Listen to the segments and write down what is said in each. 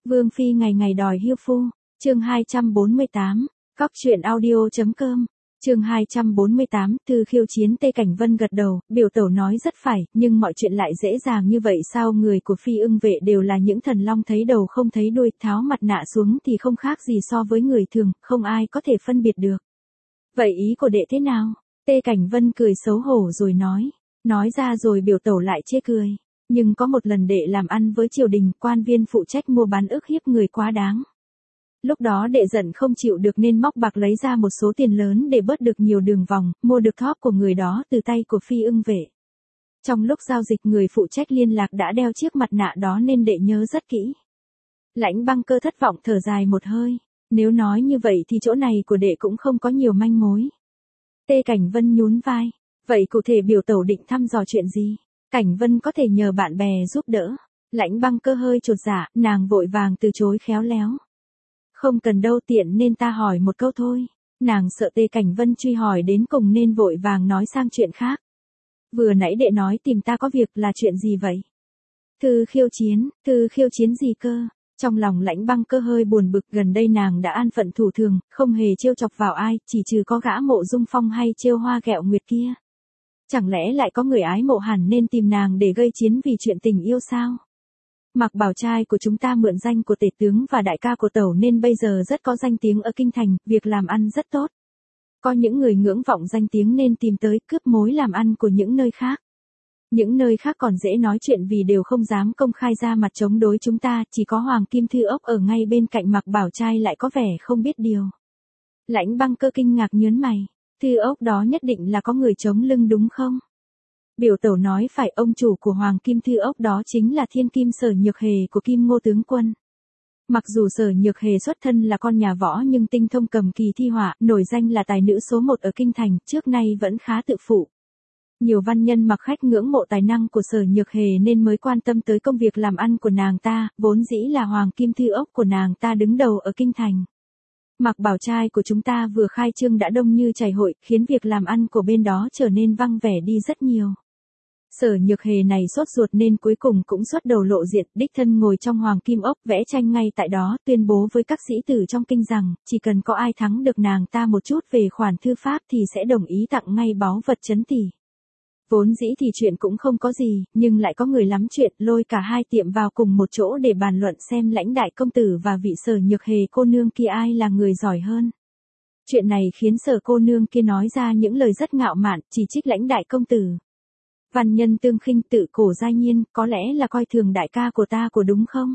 Vương phi ngày ngày đòi hiêu phu. Chương 248. Cóc truyện audio.com. Chương 248. Thư khiêu chiến. Tê Cảnh Vân gật đầu, biểu tẩu nói rất phải, nhưng mọi chuyện lại dễ dàng như vậy sao? Người của Phi Ưng vệ đều là những thần long thấy đầu không thấy đuôi, tháo mặt nạ xuống thì không khác gì so với người thường, không ai có thể phân biệt được. Vậy ý của đệ thế nào? Tê Cảnh Vân cười xấu hổ rồi nói ra rồi biểu tẩu lại chê cười. Nhưng có một lần đệ làm ăn với triều đình, quan viên phụ trách mua bán ức hiếp người quá đáng. Lúc đó đệ giận không chịu được nên móc bạc lấy ra một số tiền lớn để bớt được nhiều đường vòng, mua được thóp của người đó từ tay của Phi Ưng vệ. Trong lúc giao dịch người phụ trách liên lạc đã đeo chiếc mặt nạ đó nên đệ nhớ rất kỹ. Lãnh Băng Cơ thất vọng thở dài một hơi. Nếu nói như vậy thì chỗ này của đệ cũng không có nhiều manh mối. Tê Cảnh Vân nhún vai. Vậy cụ thể biểu tẩu định thăm dò chuyện gì? Cảnh Vân có thể nhờ bạn bè giúp đỡ. Lãnh Băng Cơ hơi chột dạ, nàng vội vàng từ chối khéo léo. Không cần đâu, tiện nên ta hỏi một câu thôi. Nàng sợ Tê Cảnh Vân truy hỏi đến cùng nên vội vàng nói sang chuyện khác. Vừa nãy đệ nói tìm ta có việc là chuyện gì vậy? Thư khiêu chiến gì cơ? Trong lòng Lãnh Băng Cơ hơi buồn bực, gần đây nàng đã an phận thủ thường, không hề trêu chọc vào ai, chỉ trừ có gã Mộ Dung Phong hay trêu Hoa Ghẹo Nguyệt kia. Chẳng lẽ lại có người ái mộ hẳn nên tìm nàng để gây chiến vì chuyện tình yêu sao? Mạc Bảo trai của chúng ta mượn danh của tể tướng và đại ca của tẩu nên bây giờ rất có danh tiếng ở kinh thành, việc làm ăn rất tốt. Có những người ngưỡng vọng danh tiếng nên tìm tới cướp mối làm ăn của những nơi khác. Những nơi khác còn dễ nói chuyện vì đều không dám công khai ra mặt chống đối chúng ta, chỉ có Hoàng Kim Thư Ốc ở ngay bên cạnh Mạc Bảo trai lại có vẻ không biết điều. Lãnh Băng Cơ kinh ngạc nhớn mày. Thư Ốc đó nhất định là có người chống lưng đúng không? Biểu tẩu nói phải, ông chủ của Hoàng Kim Thư Ốc đó chính là thiên kim Sở Nhược Hề của Kim Ngô tướng quân. Mặc dù Sở Nhược Hề xuất thân là con nhà võ nhưng tinh thông cầm kỳ thi họa, nổi danh là tài nữ số 1 ở kinh thành, trước nay vẫn khá tự phụ. Nhiều văn nhân mặc khách ngưỡng mộ tài năng của Sở Nhược Hề nên mới quan tâm tới công việc làm ăn của nàng ta, vốn dĩ là Hoàng Kim Thư Ốc của nàng ta đứng đầu ở kinh thành. Mạc Bảo trai của chúng ta vừa khai trương đã đông như chảy hội, khiến việc làm ăn của bên đó trở nên vắng vẻ đi rất nhiều. Sở Nhược Hề này sốt ruột nên cuối cùng cũng xuất đầu lộ diện, đích thân ngồi trong Hoàng Kim Ốc vẽ tranh ngay tại đó, tuyên bố với các sĩ tử trong kinh rằng, chỉ cần có ai thắng được nàng ta một chút về khoản thư pháp thì sẽ đồng ý tặng ngay báu vật chấn tỷ. Vốn dĩ thì chuyện cũng không có gì, nhưng lại có người lắm chuyện, lôi cả hai tiệm vào cùng một chỗ để bàn luận xem Lãnh đại công tử và vị Sở Nhược Hề cô nương kia ai là người giỏi hơn. Chuyện này khiến Sở cô nương kia nói ra những lời rất ngạo mạn, chỉ trích Lãnh đại công tử. Văn nhân tương khinh, tự cổ giai nhiên, có lẽ là coi thường đại ca của ta của đúng không?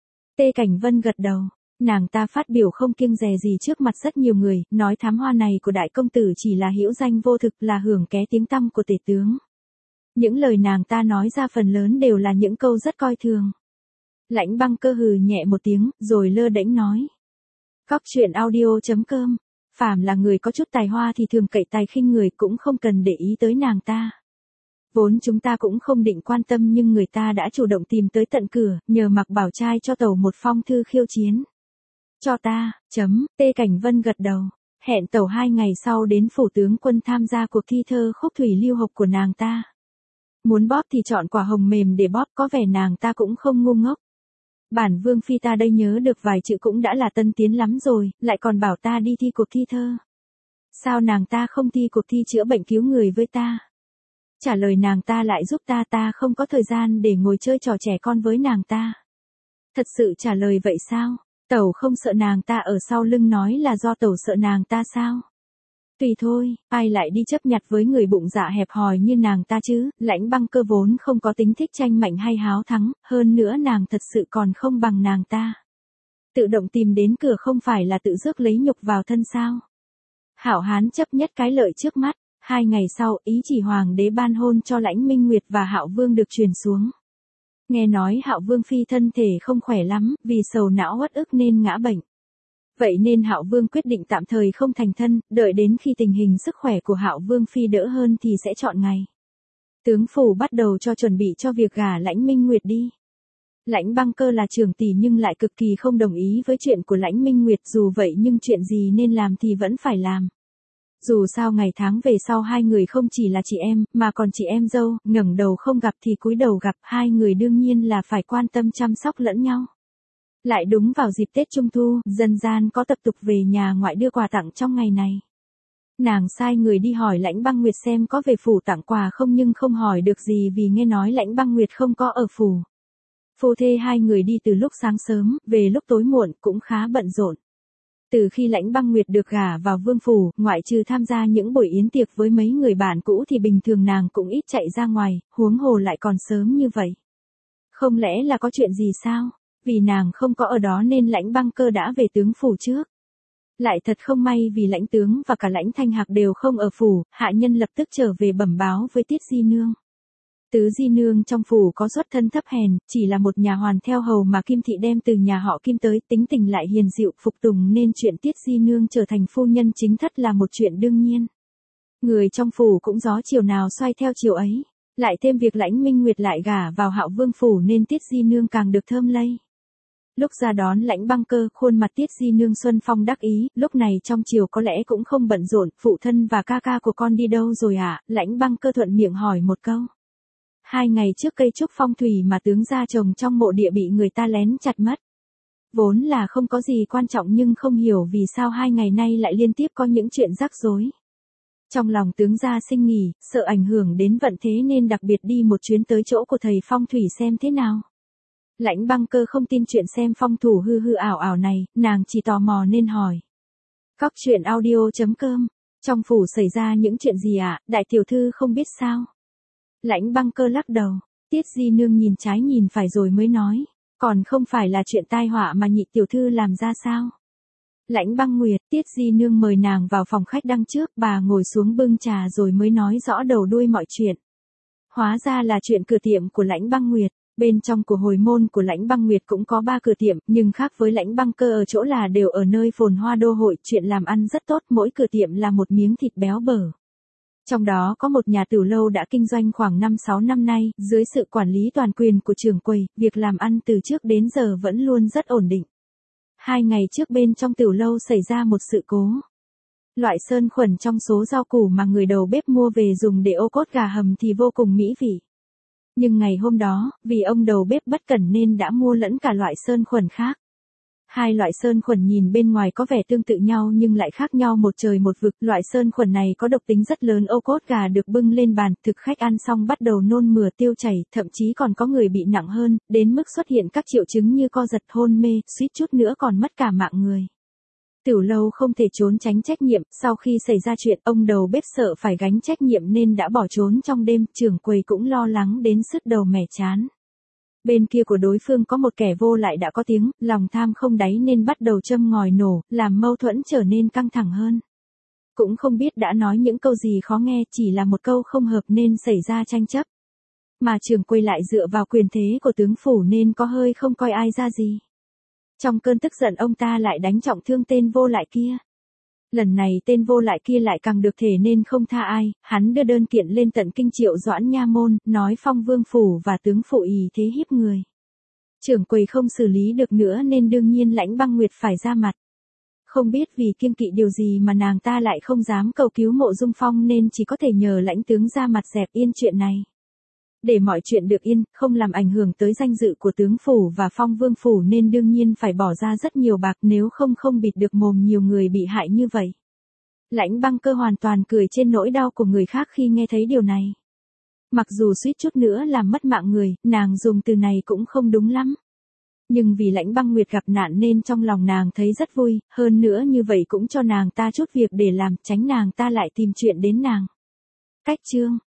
Tê Cảnh Vân gật đầu. Nàng ta phát biểu không kiêng dè gì trước mặt rất nhiều người, nói thám hoa này của đại công tử chỉ là hữu danh vô thực, là hưởng ké tiếng tăm của tể tướng. Những lời nàng ta nói ra phần lớn đều là những câu rất coi thường. Lãnh Băng Cơ hừ nhẹ một tiếng, rồi lơ đễnh nói. Cóc truyện audio.com. Phàm là người có chút tài hoa thì thường cậy tài khinh người, cũng không cần để ý tới nàng ta. Vốn chúng ta cũng không định quan tâm nhưng người ta đã chủ động tìm tới tận cửa, nhờ Mạc Bảo trai cho tẩu một phong thư khiêu chiến. Cho ta, Tê Cảnh Vân gật đầu. Hẹn tẩu 2 ngày sau đến phủ tướng quân tham gia cuộc thi thơ khúc thủy lưu hộc của nàng ta. Muốn bóp thì chọn quả hồng mềm để bóp, có vẻ nàng ta cũng không ngu ngốc. Bản vương phi ta đây nhớ được vài chữ cũng đã là tân tiến lắm rồi, lại còn bảo ta đi thi cuộc thi thơ. Sao nàng ta không thi cuộc thi chữa bệnh cứu người với ta? Trả lời nàng ta lại giúp ta không có thời gian để ngồi chơi trò trẻ con với nàng ta. Thật sự trả lời vậy sao? Tẩu không sợ nàng ta ở sau lưng nói là do tẩu sợ nàng ta sao? Tùy thôi, ai lại đi chấp nhặt với người bụng dạ hẹp hòi như nàng ta chứ? Lãnh Băng Cơ vốn không có tính thích tranh mạnh hay háo thắng, hơn nữa nàng thật sự còn không bằng nàng ta. Tự động tìm đến cửa không phải là tự rước lấy nhục vào thân sao? Hảo hán chấp nhất cái lợi trước mắt. 2 ngày sau, ý chỉ hoàng đế ban hôn cho Lãnh Minh Nguyệt và Hạo Vương được truyền xuống. Nghe nói Hạo Vương phi thân thể không khỏe lắm, vì sầu não uất ức nên ngã bệnh. Vậy nên Hạo Vương quyết định tạm thời không thành thân, đợi đến khi tình hình sức khỏe của Hạo Vương phi đỡ hơn thì sẽ chọn ngày. Tướng phủ bắt đầu cho chuẩn bị cho việc gả Lãnh Minh Nguyệt đi. Lãnh Băng Cơ là trưởng tỷ nhưng lại cực kỳ không đồng ý với chuyện của Lãnh Minh Nguyệt, dù vậy nhưng chuyện gì nên làm thì vẫn phải làm. Dù sao ngày tháng về sau hai người không chỉ là chị em, mà còn chị em dâu, ngẩng đầu không gặp thì cúi đầu gặp, hai người đương nhiên là phải quan tâm chăm sóc lẫn nhau. Lại đúng vào dịp Tết Trung Thu, dân gian có tập tục về nhà ngoại đưa quà tặng trong ngày này. Nàng sai người đi hỏi Lãnh Băng Nguyệt xem có về phủ tặng quà không nhưng không hỏi được gì vì nghe nói Lãnh Băng Nguyệt không có ở phủ. Phu thê hai người đi từ lúc sáng sớm, về lúc tối muộn cũng khá bận rộn. Từ khi Lãnh Băng Nguyệt được gả vào vương phủ, ngoại trừ tham gia những buổi yến tiệc với mấy người bạn cũ thì bình thường nàng cũng ít chạy ra ngoài, huống hồ lại còn sớm như vậy. Không lẽ là có chuyện gì sao? Vì nàng không có ở đó nên Lãnh Băng Cơ đã về tướng phủ trước. Lại thật không may vì Lãnh tướng và cả Lãnh Thanh Hạc đều không ở phủ, hạ nhân lập tức trở về bẩm báo với Tiết Di Nương. Tứ Di Nương trong phủ có xuất thân thấp hèn, chỉ là một nhà hoàn theo hầu mà Kim Thị đem từ nhà họ Kim tới, tính tình lại hiền dịu phục tùng nên chuyện Tiết Di Nương trở thành phu nhân chính thất là một chuyện đương nhiên. Người trong phủ cũng gió chiều nào xoay theo chiều ấy, lại thêm việc Lãnh Minh Nguyệt lại gả vào Hạo Vương phủ nên Tiết Di Nương càng được thơm lây. Lúc ra đón Lãnh Băng Cơ, khuôn mặt Tiết Di Nương xuân phong đắc ý, lúc này trong triều có lẽ cũng không bận rộn, phụ thân và ca ca của con đi đâu rồi ạ? Lãnh Băng Cơ thuận miệng hỏi một câu. 2 ngày trước cây trúc phong thủy mà tướng gia trồng trong mộ địa bị người ta lén chặt mất. Vốn là không có gì quan trọng nhưng không hiểu vì sao 2 ngày nay lại liên tiếp có những chuyện rắc rối. Trong lòng tướng gia sinh nghỉ, sợ ảnh hưởng đến vận thế nên đặc biệt đi một chuyến tới chỗ của thầy phong thủy xem thế nào. Lãnh Băng Cơ không tin chuyện xem phong thủy hư hư ảo ảo này, nàng chỉ tò mò nên hỏi. Cóc truyện audio.com, trong phủ xảy ra những chuyện gì ạ, đại tiểu thư không biết sao? Lãnh Băng Cơ lắc đầu, Tiết Di Nương nhìn trái nhìn phải rồi mới nói, còn không phải là chuyện tai họa mà nhị tiểu thư làm ra sao? Lãnh Băng Nguyệt, Tiết Di Nương mời nàng vào phòng khách đằng trước, bà ngồi xuống bưng trà rồi mới nói rõ đầu đuôi mọi chuyện. Hóa ra là chuyện cửa tiệm của Lãnh Băng Nguyệt. Bên trong của hồi môn của Lãnh Băng Nguyệt cũng có 3 cửa tiệm, nhưng khác với Lãnh Băng Cơ ở chỗ là đều ở nơi phồn hoa đô hội, chuyện làm ăn rất tốt, mỗi cửa tiệm là một miếng thịt béo bở. Trong đó có một nhà tửu lâu đã kinh doanh khoảng 5-6 năm nay, dưới sự quản lý toàn quyền của trưởng quầy, việc làm ăn từ trước đến giờ vẫn luôn rất ổn định. 2 ngày trước bên trong tửu lâu xảy ra một sự cố. Loại sơn khuẩn trong số rau củ mà người đầu bếp mua về dùng để ô cốt gà hầm thì vô cùng mỹ vị. Nhưng ngày hôm đó, vì ông đầu bếp bất cẩn nên đã mua lẫn cả loại sơn khuẩn khác. 2 loại sơn khuẩn nhìn bên ngoài có vẻ tương tự nhau nhưng lại khác nhau một trời một vực. Loại sơn khuẩn này có độc tính rất lớn, ô cốt gà được bưng lên bàn, thực khách ăn xong bắt đầu nôn mửa tiêu chảy, thậm chí còn có người bị nặng hơn, đến mức xuất hiện các triệu chứng như co giật, hôn mê, suýt chút nữa còn mất cả mạng người. Tửu lâu không thể trốn tránh trách nhiệm, sau khi xảy ra chuyện ông đầu bếp sợ phải gánh trách nhiệm nên đã bỏ trốn trong đêm, trưởng quầy cũng lo lắng đến sứt đầu mẻ chán. Bên kia của đối phương có một kẻ vô lại đã có tiếng, lòng tham không đáy nên bắt đầu châm ngòi nổ, làm mâu thuẫn trở nên căng thẳng hơn. Cũng không biết đã nói những câu gì khó nghe, chỉ là một câu không hợp nên xảy ra tranh chấp. Mà trưởng quầy lại dựa vào quyền thế của tướng phủ nên có hơi không coi ai ra gì. Trong cơn tức giận ông ta lại đánh trọng thương tên vô lại kia. Lần này tên vô lại kia lại càng được thể nên không tha ai, hắn đưa đơn kiện lên tận kinh Triệu Doãn nha môn, nói Phong Vương phủ và tướng phủ ỷ thế hiếp người. Trưởng quầy không xử lý được nữa nên đương nhiên Lãnh Băng Nguyệt phải ra mặt. Không biết vì kiêng kỵ điều gì mà nàng ta lại không dám cầu cứu Mộ Dung Phong nên chỉ có thể nhờ lãnh tướng ra mặt dẹp yên chuyện này. Để mọi chuyện được yên, không làm ảnh hưởng tới danh dự của tướng phủ và Phong Vương phủ nên đương nhiên phải bỏ ra rất nhiều bạc, nếu không bịt được mồm nhiều người bị hại như vậy. Lãnh Băng Cơ hoàn toàn cười trên nỗi đau của người khác khi nghe thấy điều này. Mặc dù suýt chút nữa làm mất mạng người, nàng dùng từ này cũng không đúng lắm. Nhưng vì Lãnh Băng Nguyệt gặp nạn nên trong lòng nàng thấy rất vui, hơn nữa như vậy cũng cho nàng ta chút việc để làm, tránh nàng ta lại tìm chuyện đến nàng. Cách chương